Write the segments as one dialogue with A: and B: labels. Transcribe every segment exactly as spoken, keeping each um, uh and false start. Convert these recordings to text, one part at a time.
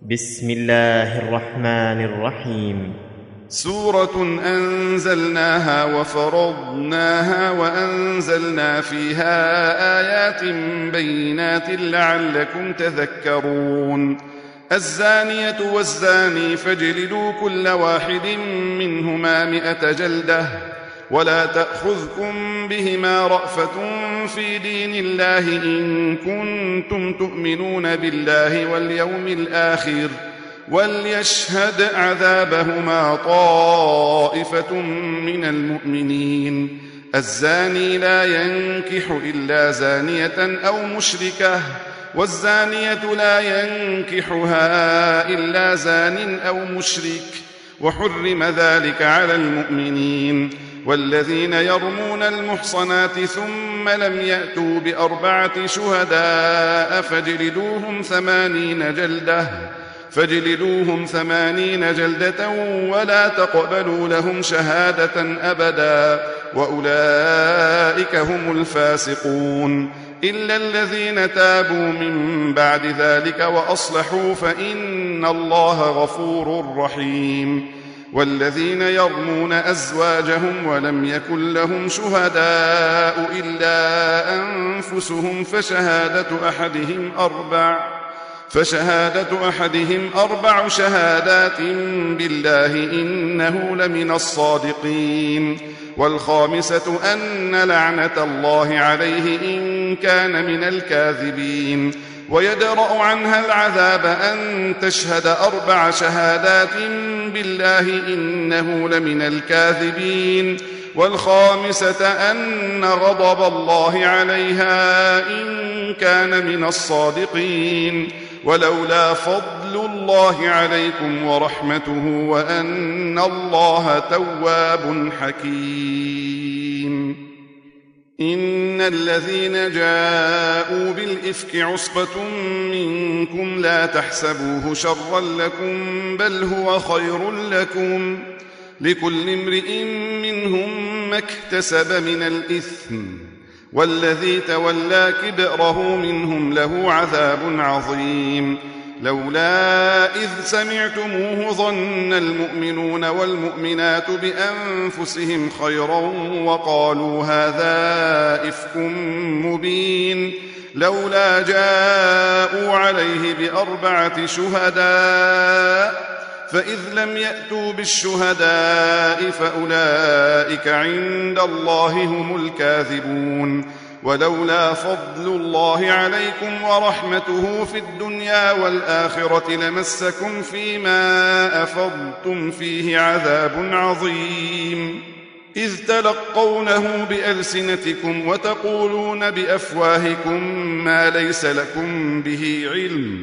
A: بسم الله الرحمن الرحيم.
B: سورة أنزلناها وفرضناها وأنزلنا فيها آيات بينات لعلكم تذكرون. الزانية والزاني فاجلدوا كل واحد منهما مئة جلدة ولا تأخذكم بهما رأفة في دين الله إن كنتم تؤمنون بالله واليوم الآخر وليشهد عذابهما طائفة من المؤمنين. الزاني لا ينكح إلا زانية أو مشركة والزانية لا ينكحها إلا زان أو مشرك وحرم ذلك على المؤمنين. والذين يرمون المحصنات ثم لم يأتوا بأربعة شهداء فاجلدوهم ثمانين جلدة فاجلدوهم ثمانين جلدة ولا تقبلوا لهم شهادة أبدا وأولئك هم الفاسقون. إلا الذين تابوا من بعد ذلك وأصلحوا فإن الله غفور رحيم. والذين يرمون أزواجهم ولم يكن لهم شهداء إلا أنفسهم فشهادة أحدهم أربع فشهادة أحدهم أربع شهادات بالله إنه لمن الصادقين. والخامسة أن لعنة الله عليه إن كان من الكاذبين. ويدرأ عنها العذاب أن تشهد أربع شهادات بالله إنه لمن الكاذبين. والخامسة أن غضب الله عليها إن كان من الصادقين. ولولا فضل الله عليكم ورحمته وأن الله تواب حكيم. إن الذين جاءوا بالإفك عصبة منكم لا تحسبوه شرا لكم بل هو خير لكم لكل امرئ منهم ما اكتسب من الإثم والذي تولى كبره منهم له عذاب عظيم. لولا إذ سمعتموه ظن المؤمنون والمؤمنات بأنفسهم خيرا وقالوا هذا إفك مبين. لولا جاءوا عليه بأربعة شهداء فإذ لم يأتوا بالشهداء فأولئك عند الله هم الكاذبون. ولولا فضل الله عليكم ورحمته في الدنيا والآخرة لمسكم فيما أفضتم فيه عذاب عظيم. إذ تلقونه بألسنتكم وتقولون بأفواهكم ما ليس لكم به علم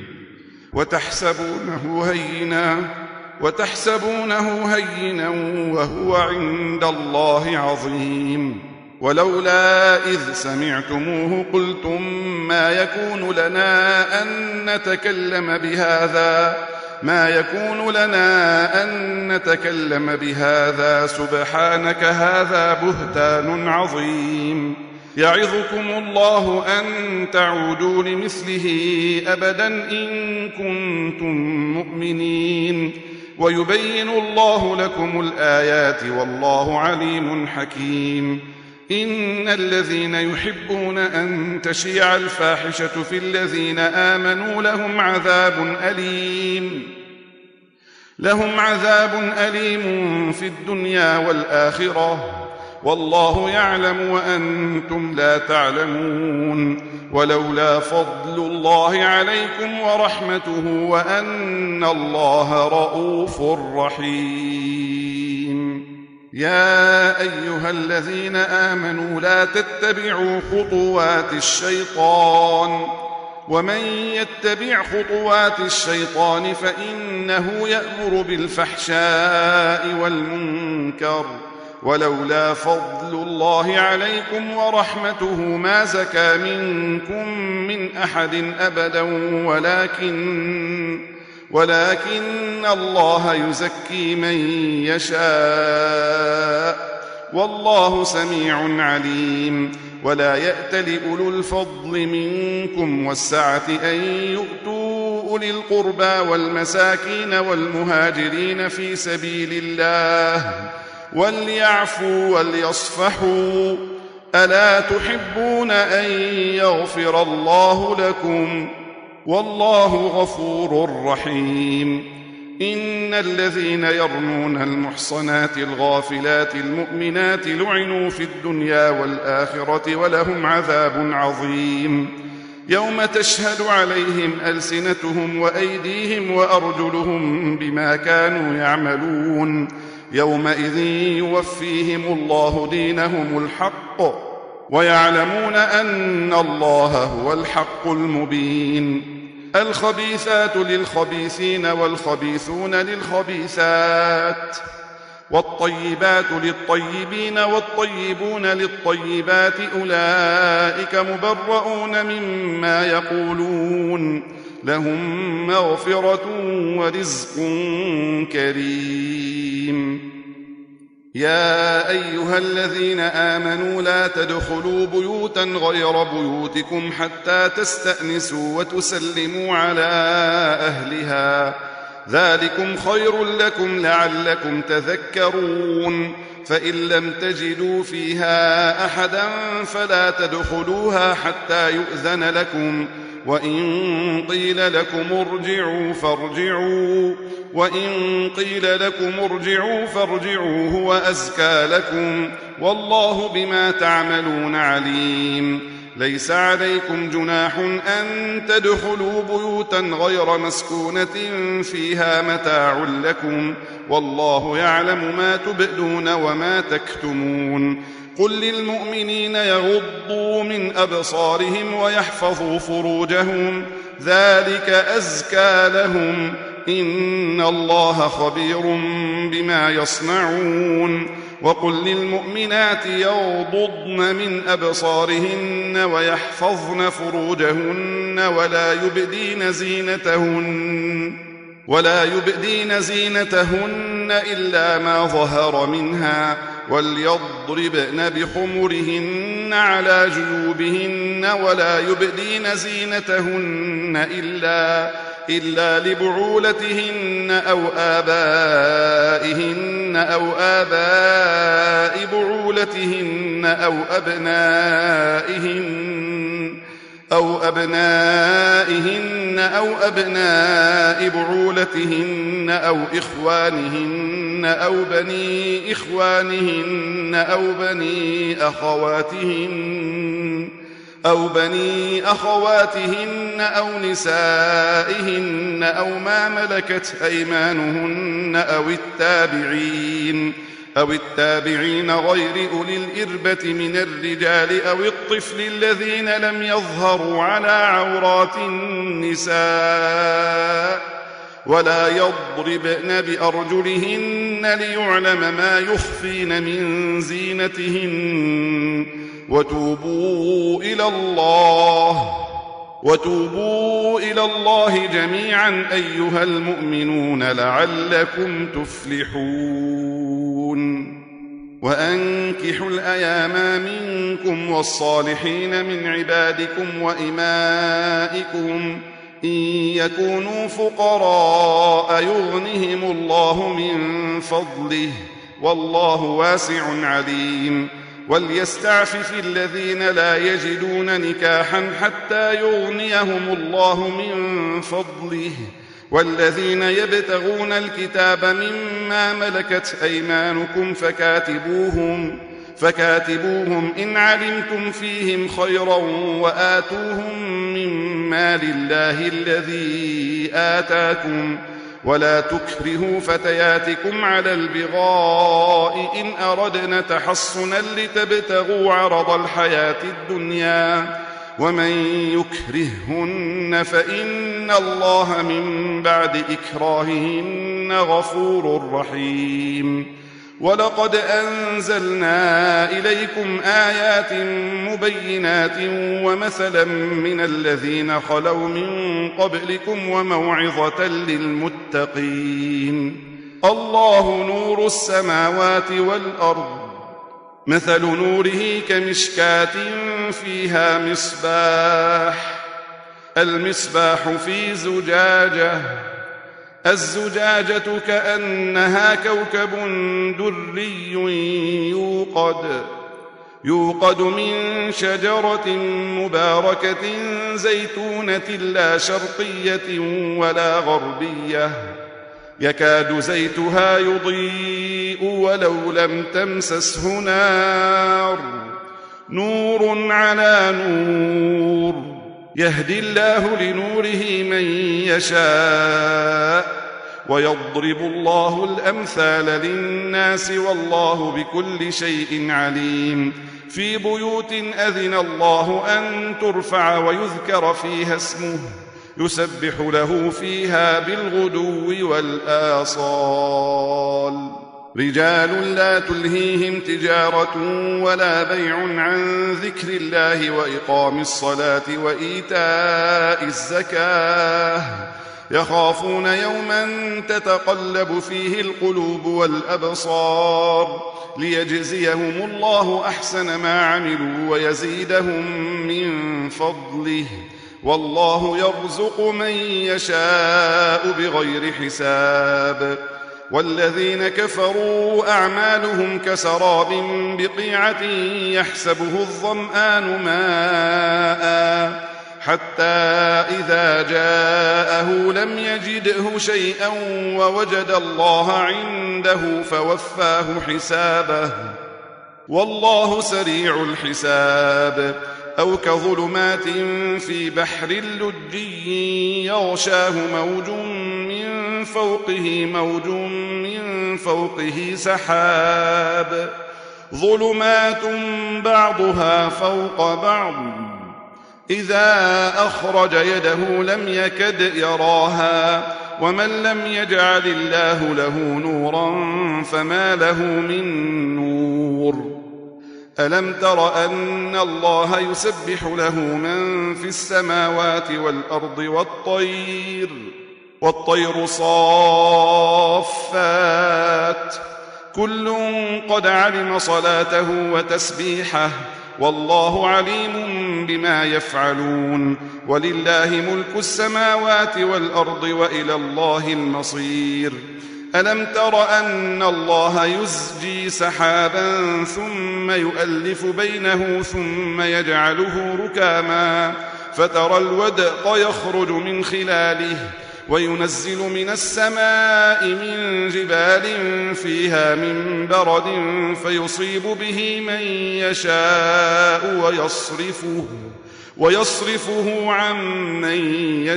B: وتحسبونه هينا وتحسبونه هينا وهو عند الله عظيم. ولولا إذ سمعتموه قلتم ما يكون لنا أن نتكلم بهذا ما يكون لنا أن نتكلم بهذا سبحانك هذا بهتان عظيم. يعظكم الله أن تعودوا لمثله أبدا إن كنتم مؤمنين. ويبين الله لكم الآيات والله عليم حكيم. إن الذين يحبون أن تشيع الفاحشة في الذين آمنوا لهم عذاب أليم لهم عذاب أليم في الدنيا والآخرة والله يعلم وأنتم لا تعلمون. ولولا فضل الله عليكم ورحمته وأن الله رؤوف رحيم. يا أيها الذين آمنوا لا تتبعوا خطوات الشيطان ومن يتبع خطوات الشيطان فإنه يأمر بالفحشاء والمنكر. ولولا فضل الله عليكم ورحمته ما زكى منكم من أحد أبدا ولكن ولكن الله يزكي من يشاء والله سميع عليم. ولا يأتل أولو الفضل منكم والسعة أن يؤتوا أولي القربى والمساكين والمهاجرين في سبيل الله وليعفوا وليصفحوا ألا تحبون أن يغفر الله لكم والله غفور رحيم إن الذين يرمون المحصنات الغافلات المؤمنات لعنوا في الدنيا والآخرة ولهم عذاب عظيم يوم تشهد عليهم ألسنتهم وأيديهم وأرجلهم بما كانوا يعملون يومئذ يوفيهم الله دينهم الحق ويعلمون أن الله هو الحق المبين الخبيثات للخبيثين والخبيثون للخبيثات والطيبات للطيبين والطيبون للطيبات أولئك مبرؤون مما يقولون لهم مغفرة ورزق كريم يا أيها الذين آمنوا لا تدخلوا بيوتا غير بيوتكم حتى تستأنسوا وتسلموا على أهلها ذلكم خير لكم لعلكم تذكرون فإن لم تجدوا فيها أحدا فلا تدخلوها حتى يؤذن لكم وإن قيل لكم ارجعوا فارجعوا وإن قيل لكم ارجعوا فارجعوا هو أزكى لكم والله بما تعملون عليم ليس عليكم جناح أن تدخلوا بيوتا غير مسكونة فيها متاع لكم والله يعلم ما تبدون وما تكتمون قل للمؤمنين يغضوا من أبصارهم ويحفظوا فروجهم ذلك أزكى لهم إن الله خبير بما يصنعون وقل للمؤمنات يغضضن من أبصارهن ويحفظن فروجهن ولا يبدين زينتهن ولا يبدين زينتهن إلا ما ظهر منها وليضربن بخمرهن على جيوبهن ولا يبدين زينتهن إلا إلا لبعولتهن أو آبائهن أو آباء بعولتهن أو أبنائهن أو أبنائهن أو أبناء بعولتهن أو إخوانهن أو بني إخوانهن أو بني أخواتهن أو بني أخواتهن أو نسائهن أو ما ملكت أيمانهن أو التابعين أو التابعين غير أولي الإربة من الرجال أو الطفل الذين لم يظهروا على عورات النساء ولا يضربن بأرجلهن ليعلم ما يخفين من زينتهن وتوبوا إلى الله وتوبوا إلى الله جميعا أيها المؤمنون لعلكم تفلحون وأنكحوا الأيام منكم والصالحين من عبادكم وإمائكم إن يكونوا فقراء يغنهم الله من فضله والله واسع عليم وليستعفف الذين لا يجدون نكاحا حتى يغنيهم الله من فضله والذين يبتغون الكتاب مما ملكت أيمانكم فكاتبوهم فكاتبوهم إن علمتم فيهم خيرا وآتوهم مما لله الذي آتاكم ولا تكرهوا فتياتكم على البغاء إن أردنا تحصنا لتبتغوا عرض الحياة الدنيا ومن يكرههن فإن الله من بعد إكراههن غفور رحيم ولقد أنزلنا إليكم آيات مبينات ومثلا من الذين خلوا من قبلكم وموعظة للمتقين الله نور السماوات والأرض مثل نوره كمشكاة فيها مصباح المصباح في زجاجة الزجاجة كأنها كوكب دري يوقد يوقد من شجرة مباركة زيتونة لا شرقية ولا غربية يكاد زيتها يضيء ولو لم تمسسه نار نور على نور يهدي الله لنوره من يشاء ويضرب الله الأمثال للناس والله بكل شيء عليم في بيوت أذن الله أن ترفع ويذكر فيها اسمه يسبح له فيها بالغدو والآصال رجال لا تلهيهم تجارة ولا بيع عن ذكر الله وإقام الصلاة وإيتاء الزكاة يخافون يوما تتقلب فيه القلوب والأبصار ليجزيهم الله أحسن ما عملوا ويزيدهم من فضله والله يرزق من يشاء بغير حساب والذين كفروا أعمالهم كسراب بقيعة يحسبه الظمآن ماء حتى إذا جاءه لم يجده شيئا ووجد الله عنده فوفاه حسابه والله سريع الحساب أو كظلمات في بحر لجي يغشاه موج من فوقه موج من فوقه سحاب ظلمات بعضها فوق بعض إذا أخرج يده لم يكد يراها ومن لم يجعل الله له نورا فما له من نور ألم تر أن الله يسبح له من في السماوات والأرض والطير والطير صافات كل قد علم صلاته وتسبيحه والله عليم بما يفعلون ولله ملك السماوات والأرض وإلى الله المصير ألم تر أن الله يزجي سحابا ثم يؤلف بينه ثم يجعله ركاما فترى الودق يخرج من خلاله وينزل من السماء من جبال فيها من برد فيصيب به من يشاء ويصرفه, ويصرفه عن من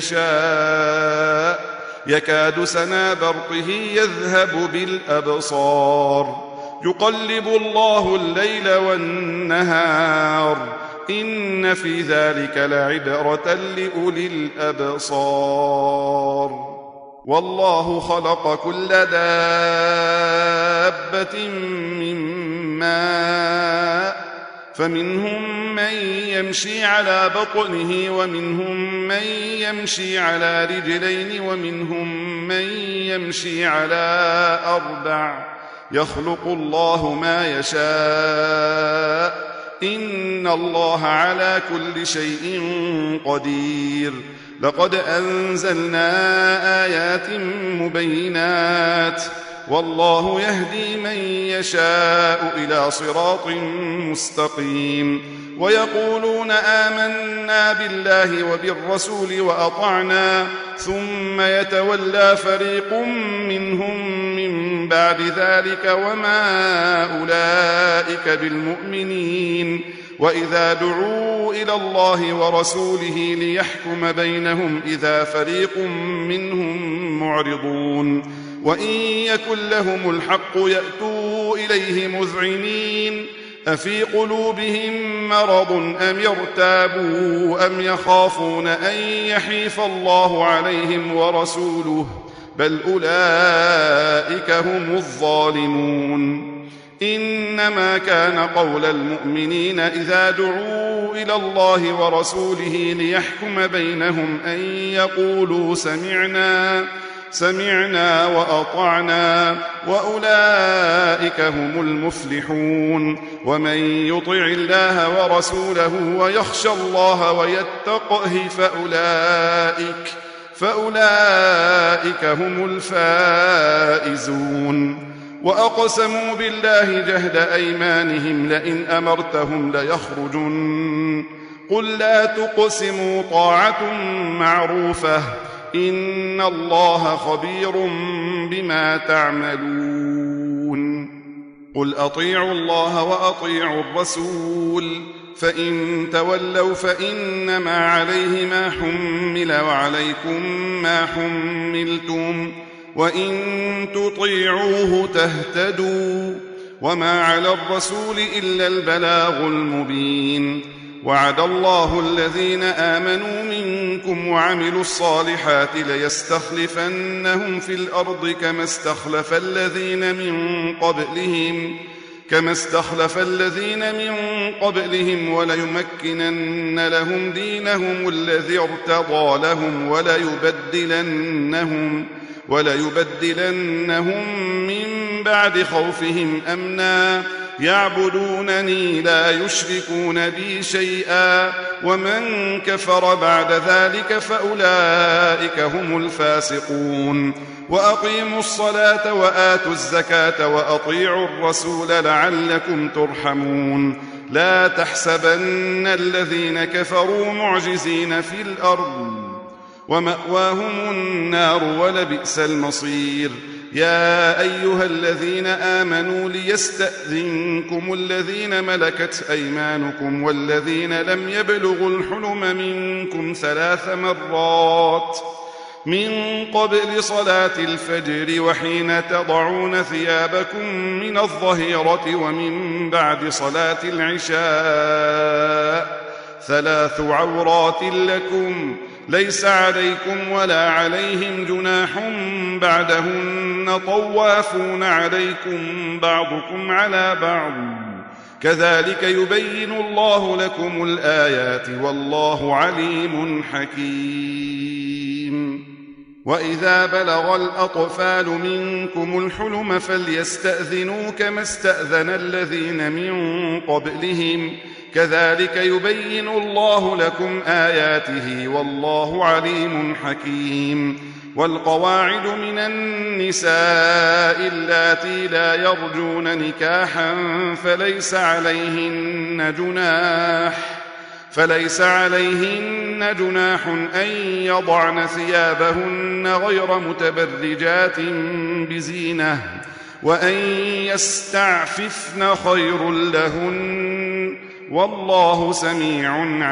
B: يشاء يكاد سنا برقه يذهب بالأبصار يقلب الله الليل والنهار إن في ذلك لعبرة لأولي الأبصار والله خلق كل دابة من ماء فمنهم من يمشي على بطنه ومنهم من يمشي على رجلين ومنهم من يمشي على أربع يخلق الله ما يشاء إن الله على كل شيء قدير لقد أنزلنا آيات مبينات والله يهدي من يشاء إلى صراط مستقيم ويقولون آمنا بالله وبالرسول وأطعنا ثم يتولى فريق منهم من بعد ذلك وما أولئك بالمؤمنين وإذا دعوا إلى الله ورسوله ليحكم بينهم إذا فريق منهم معرضون وإن يكن لهم الحق يأتوا إليه مذعنين أفي قلوبهم مرض أم يرتابوا أم يخافون أن يحيف الله عليهم ورسوله بل أولئك هم الظالمون إنما كان قول المؤمنين إذا دعوا إلى الله ورسوله ليحكم بينهم أن يقولوا سمعنا سمعنا وأطعنا وأولئك هم المفلحون ومن يطع الله ورسوله ويخشى الله ويتقه فأولئك فأولئك هم الفائزون وأقسموا بالله جهد أيمانهم لئن أمرتهم ليخرجن قل لا تقسموا طاعة معروفة إن الله خبير بما تعملون قل أطيعوا الله وأطيعوا الرسول فإن تولوا فإنما عليه ما حمل وعليكم ما حملتم وإن تطيعوه تهتدوا وما على الرسول إلا البلاغ المبين وعد الله الذين آمنوا منكم وعملوا الصالحات ليستخلفنهم في الأرض كما استخلف الذين من قبلهم كما استخلف الذين من قبلهم وليمكنن لهم دينهم الذي ارتضى لهم وليبدلنهم وليبدلنهم من بعد خوفهم أمنا يعبدونني لا يشركون بي شيئا ومن كفر بعد ذلك فأولئك هم الفاسقون وأقيموا الصلاة وآتوا الزكاة وأطيعوا الرسول لعلكم ترحمون لا تحسبن الذين كفروا معجزين في الأرض ومأواهم النار ولبئس المصير يا أيها الذين آمنوا ليستأذنكم الذين ملكت أيمانكم والذين لم يبلغوا الحلم منكم ثلاث مرات من قبل صلاة الفجر وحين تضعون ثيابكم من الظهيرة ومن بعد صلاة العشاء ثلاث عورات لكم ليس عليكم ولا عليهم جناح بعدهن طوافون عليكم بعضكم على بعض كذلك يبين الله لكم الآيات والله عليم حكيم وإذا بلغ الأطفال منكم الحلم فليستأذنوا كما استأذن الذين من قبلهم كذلك يبين الله لكم آياته والله عليم حكيم والقواعد من النساء اللاتي لا يرجون نكاحا فليس عليهن جناح فليس عليهن جناح أن يضعن ثيابهن غير متبرجات بزينة وأن يستعففن خير لهن والله سميع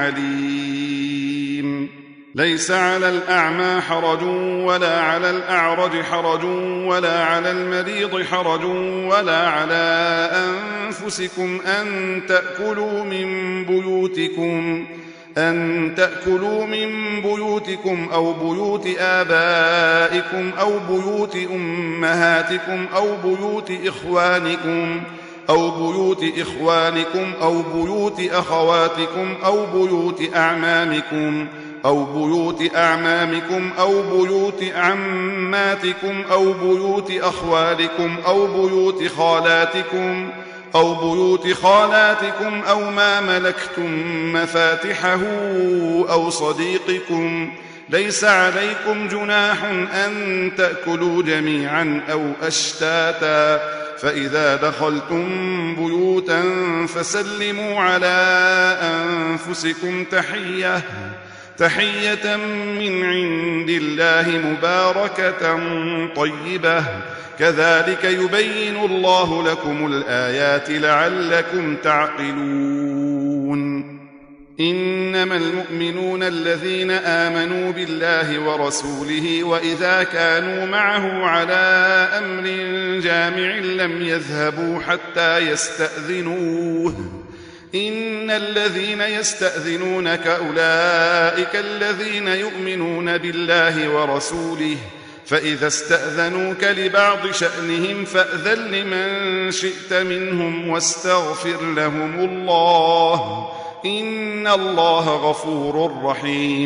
B: عليم ليس على الأعمى حرج ولا على الأعرج حرج ولا على المريض حرج ولا على أنفسكم أن تأكلوا من بيوتكم أن تأكلوا من بيوتكم أو بيوت آبائكم أو بيوت أمهاتكم أو بيوت إخوانكم أو بيوت إخوانكم أو بيوت أخواتكم أو بيوت أعمامكم أو بيوت أعمامكم أو بيوت عماتكم أو بيوت أخوالكم أو بيوت خالاتكم أو بيوت خالاتكم أو ما ملكتم مفاتحه أو صديقكم ليس عليكم جناح أن تأكلوا جميعا أو أشتاتا فإذا دخلتم بيوتا فسلموا على أنفسكم تحية تحية من عند الله مباركة طيبة كذلك يبين الله لكم الآيات لعلكم تعقلون إنما المؤمنون الذين آمنوا بالله ورسوله وإذا كانوا معه على أمر جامع لم يذهبوا حتى يستأذنوه إن الذين يستأذنونك أولئك الذين يؤمنون بالله ورسوله فإذا استأذنوك لبعض شأنهم فأذن لمن شئت منهم واستغفر لهم الله إن الله غفور رحيم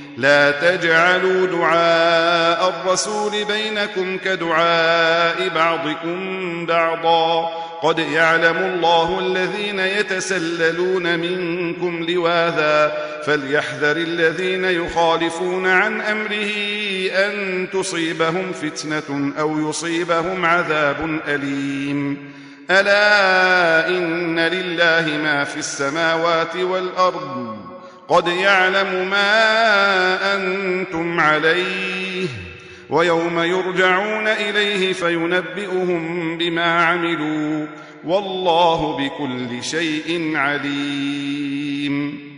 B: لا تجعلوا دعاء الرسول بينكم كدعاء بعضكم بعضا قد يعلم الله الذين يتسللون منكم لواذا فليحذر الذين يخالفون عن أمره أن تصيبهم فتنة أو يصيبهم عذاب أليم ألا إن لله ما في السماوات والأرض قد يعلم ما أنتم عليه ويوم يرجعون إليه فينبئهم بما عملوا والله بكل شيء عليم